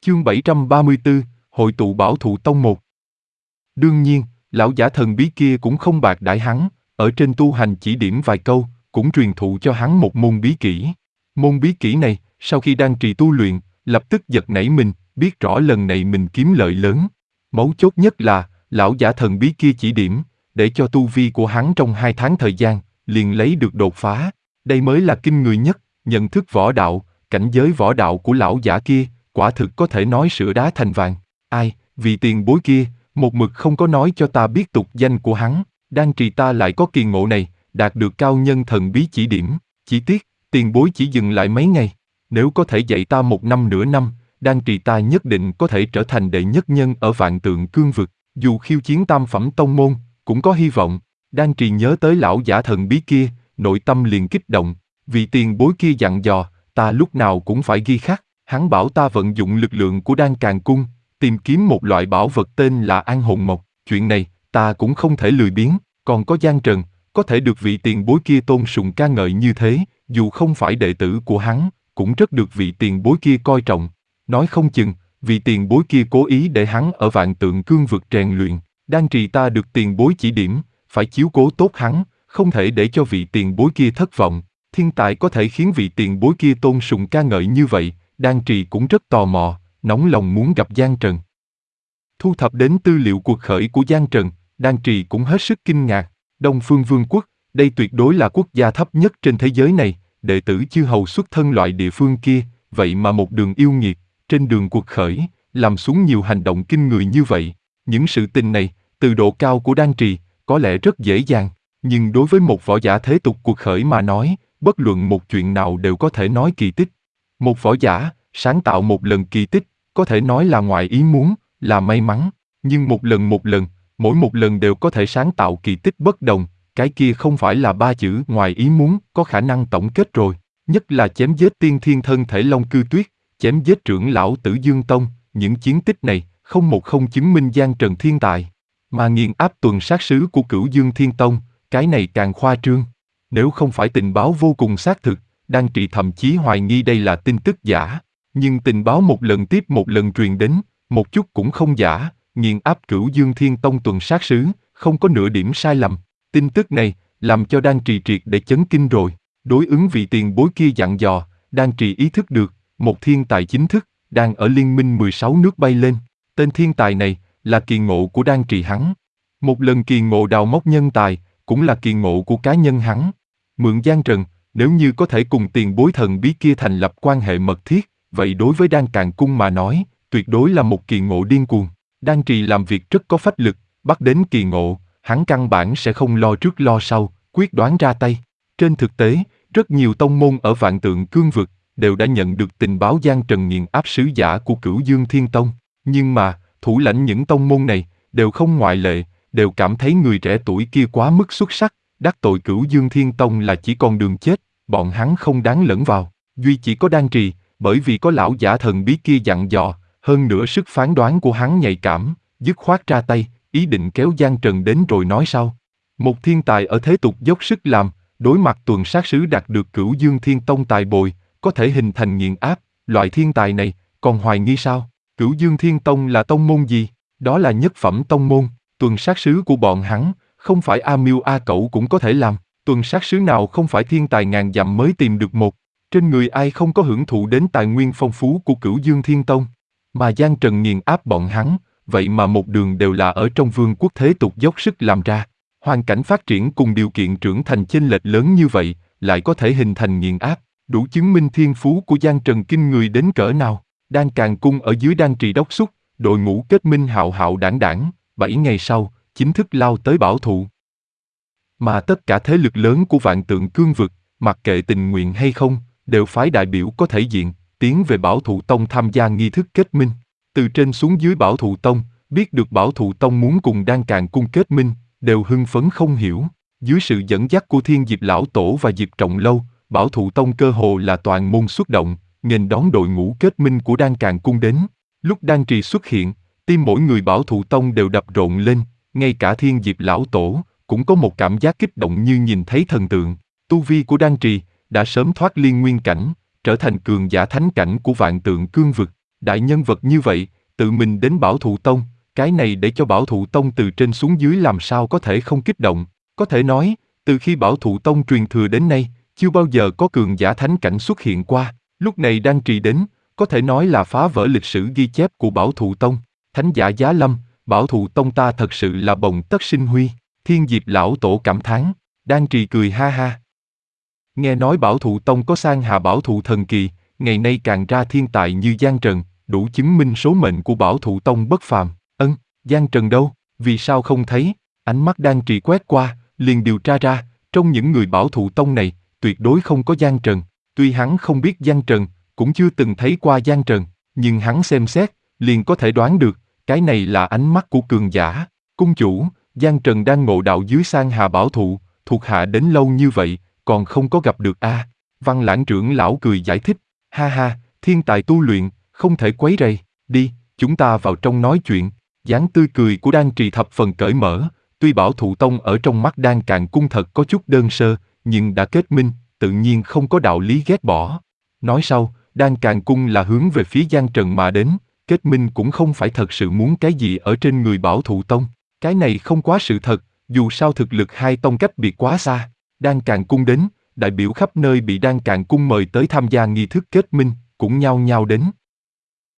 Chương 734, Hội tụ Bảo Thụ Tông 1. Đương nhiên, lão giả thần bí kia cũng không bạc đãi hắn, ở trên tu hành chỉ điểm vài câu, cũng truyền thụ cho hắn một môn bí kỹ. Môn bí kỹ này, sau khi đang trì tu luyện, lập tức giật nảy mình, biết rõ lần này mình kiếm lợi lớn. Mấu chốt nhất là, lão giả thần bí kia chỉ điểm, để cho tu vi của hắn trong 2 tháng thời gian, liền lấy được đột phá. Đây mới là kinh người nhất, nhận thức võ đạo, cảnh giới võ đạo của lão giả kia, quả thực có thể nói sửa đá thành vàng. Ai, vì tiền bối kia, một mực không có nói cho ta biết tục danh của hắn, đang trì ta lại có kỳ ngộ này, đạt được cao nhân thần bí chỉ điểm, chỉ tiếc, tiền bối chỉ dừng lại mấy ngày. Nếu có thể dạy ta 1 năm nửa năm, đang trì ta nhất định có thể trở thành đệ nhất nhân ở Vạn Tượng Cương vực, dù khiêu chiến tam phẩm tông môn, cũng có hy vọng. Đang trì nhớ tới lão giả thần bí kia, nội tâm liền kích động, vì tiền bối kia dặn dò, ta lúc nào cũng phải ghi khắc. Hắn bảo ta vận dụng lực lượng của Đan Càn Cung, tìm kiếm một loại bảo vật tên là An Hồn Mộc. Chuyện này, ta cũng không thể lười biếng, còn có Giang Trần, có thể được vị tiền bối kia tôn sùng ca ngợi như thế, dù không phải đệ tử của hắn, cũng rất được vị tiền bối kia coi trọng. Nói không chừng, vị tiền bối kia cố ý để hắn ở Vạn Tượng Cương vực rèn luyện. Đang trì ta được tiền bối chỉ điểm, phải chiếu cố tốt hắn, không thể để cho vị tiền bối kia thất vọng. Thiên tài có thể khiến vị tiền bối kia tôn sùng ca ngợi như vậy, Đan Trì cũng rất tò mò, nóng lòng muốn gặp Giang Trần. Thu thập đến tư liệu cuộc khởi của Giang Trần, Đan Trì cũng hết sức kinh ngạc. Đông Phương Vương quốc, đây tuyệt đối là quốc gia thấp nhất trên thế giới này, đệ tử chư hầu xuất thân loại địa phương kia, vậy mà một đường yêu nghiệt, trên đường cuộc khởi, làm xuống nhiều hành động kinh người như vậy. Những sự tình này, từ độ cao của Đan Trì, có lẽ rất dễ dàng, nhưng đối với một võ giả thế tục cuộc khởi mà nói, bất luận một chuyện nào đều có thể nói kỳ tích. Một võ giả, sáng tạo một lần kỳ tích, có thể nói là ngoài ý muốn, là may mắn, nhưng một lần, mỗi một lần đều có thể sáng tạo kỳ tích bất đồng, cái kia không phải là 3 chữ ngoài ý muốn, có khả năng tổng kết rồi. Nhất là chém giết tiên thiên thân thể Long Cư Tuyết, chém giết trưởng lão Tử Dương Tông, những chiến tích này, không chứng minh Giang Trần thiên tài, mà nghiền áp tuần sát sứ của Cửu Dương Thiên Tông, cái này càng khoa trương. Nếu không phải tình báo vô cùng xác thực, Đan Trì thậm chí hoài nghi đây là tin tức giả, nhưng tình báo một lần tiếp một lần truyền đến, một chút cũng không giả, nghiền áp Cửu Dương Thiên Tông tuần sát sứ, không có nửa điểm sai lầm. Tin tức này, làm cho Đan Trì triệt để chấn kinh rồi. Đối ứng vị tiền bối kia dặn dò, Đan Trì ý thức được, một thiên tài chính thức, đang ở liên minh 16 nước bay lên. Tên thiên tài này, là kỳ ngộ của Đan Trì hắn. Một lần kỳ ngộ đào móc nhân tài, cũng là kỳ ngộ của cá nhân hắn. Mượn Giang Trần, nếu như có thể cùng tiền bối thần bí kia thành lập quan hệ mật thiết, vậy đối với Đan Càn Cung mà nói, tuyệt đối là một kỳ ngộ điên cuồng. Đan Trì làm việc rất có phách lực, bắt đến kỳ ngộ, hắn căn bản sẽ không lo trước lo sau, quyết đoán ra tay. Trên thực tế, rất nhiều tông môn ở Vạn Tượng Cương vực, đều đã nhận được tình báo Giang Trần nghiền áp sứ giả của Cửu Dương Thiên Tông. Nhưng mà, thủ lãnh những tông môn này, đều không ngoại lệ, đều cảm thấy người trẻ tuổi kia quá mức xuất sắc, đắc tội Cửu Dương Thiên Tông là chỉ còn đường chết, bọn hắn không đáng lẫn vào. Duy chỉ có Đan Trì, bởi vì có lão giả thần bí kia dặn dò, hơn nữa sức phán đoán của hắn nhạy cảm, dứt khoát ra tay, ý định kéo Giang Trần đến rồi nói sau. Một thiên tài ở thế tục dốc sức làm, đối mặt tuần sát sứ đạt được Cửu Dương Thiên Tông tài bồi, có thể hình thành nghiền áp, loại thiên tài này, còn hoài nghi sao? Cửu Dương Thiên Tông là tông môn gì? Đó là nhất phẩm tông môn, tuần sát sứ của bọn hắn, không phải A Miêu A Cẩu cũng có thể làm, tuần sát sứ nào không phải thiên tài ngàn dặm mới tìm được một, trên người ai không có hưởng thụ đến tài nguyên phong phú của Cửu Dương Thiên Tông, mà Giang Trần nghiền áp bọn hắn, vậy mà một đường đều là ở trong vương quốc thế tục dốc sức làm ra, hoàn cảnh phát triển cùng điều kiện trưởng thành chênh lệch lớn như vậy, lại có thể hình thành nghiền áp, đủ chứng minh thiên phú của Giang Trần kinh người đến cỡ nào. Đan Càn Cung ở dưới Đan Trì đốc thúc, đội ngũ kết minh hạo hạo đảng đảng, 7 ngày sau, chính thức lao tới Bảo Thụ. Mà tất cả thế lực lớn của Vạn Tượng Cương vực, mặc kệ tình nguyện hay không, đều phái đại biểu có thể diện, tiến về Bảo Thụ Tông tham gia nghi thức kết minh. Từ trên xuống dưới Bảo Thụ Tông, biết được Bảo Thụ Tông muốn cùng Đan Càn Cung kết minh, đều hưng phấn không hiểu. Dưới sự dẫn dắt của Thiên Diệp Lão Tổ và Diệp Trọng Lâu, Bảo Thụ Tông cơ hồ là toàn môn xuất động, nghênh đón đội ngũ kết minh của Đan Càn Cung đến. Lúc Đan Trì xuất hiện, tim mỗi người Bảo Thụ Tông đều đập rộn lên, ngay cả Thiên Diệp Lão Tổ cũng có một cảm giác kích động như nhìn thấy thần tượng. Tu vi của Đan Trì đã sớm thoát liên nguyên cảnh, trở thành cường giả thánh cảnh của Vạn Tượng Cương vực. đại nhân vật như vậy, tự mình đến Bảo Thụ Tông, cái này để cho Bảo Thụ Tông từ trên xuống dưới làm sao có thể không kích động. Có thể nói, từ khi Bảo Thụ Tông truyền thừa đến nay, chưa bao giờ có cường giả thánh cảnh xuất hiện qua. Lúc này Đan Trì đến, có thể nói là phá vỡ lịch sử ghi chép của Bảo Thụ Tông. Thánh giả giá lâm, Bảo Thụ Tông ta thật sự là bồng tất sinh huy. Thiên Diệp lão tổ cảm thán, Đan Trì cười ha ha. Nghe nói Bảo Thụ Tông có sang hạ bảo thụ thần kỳ, ngày nay càng ra thiên tài như Giang Trần, đủ chứng minh số mệnh của Bảo Thụ Tông bất phàm. Giang Trần đâu, vì sao không thấy? Ánh mắt Đan Trì quét qua, liền điều tra ra, trong những người Bảo Thụ Tông này, tuyệt đối không có Giang Trần. Tuy hắn không biết Giang Trần, cũng chưa từng thấy qua Giang Trần, nhưng hắn xem xét, liền có thể đoán được, cái này là ánh mắt của cường giả. Cung chủ, Giang Trần đang ngộ đạo dưới sang hà bảo thụ, thuộc hạ đến lâu như vậy, còn không có gặp được a. Văn Lãng trưởng lão cười giải thích, ha ha, thiên tài tu luyện, không thể quấy rầy, đi, chúng ta vào trong nói chuyện. Dáng tươi cười của Đan Trì thập phần cởi mở, tuy Bảo Thụ Tông ở trong mắt Đan Càn Cung thật có chút đơn sơ, nhưng đã kết minh, tự nhiên không có đạo lý ghét bỏ. Nói sau, Đan Càn Cung là hướng về phía Giang Trần mà đến, kết minh cũng không phải thật sự muốn cái gì ở trên người Bảo Thụ Tông. Cái này không quá sự thật, dù sao thực lực hai tông cách biệt quá xa. Đan Càn Cung đến, đại biểu khắp nơi bị Đan Càn Cung mời tới tham gia nghi thức kết minh, cũng nhao nhao đến.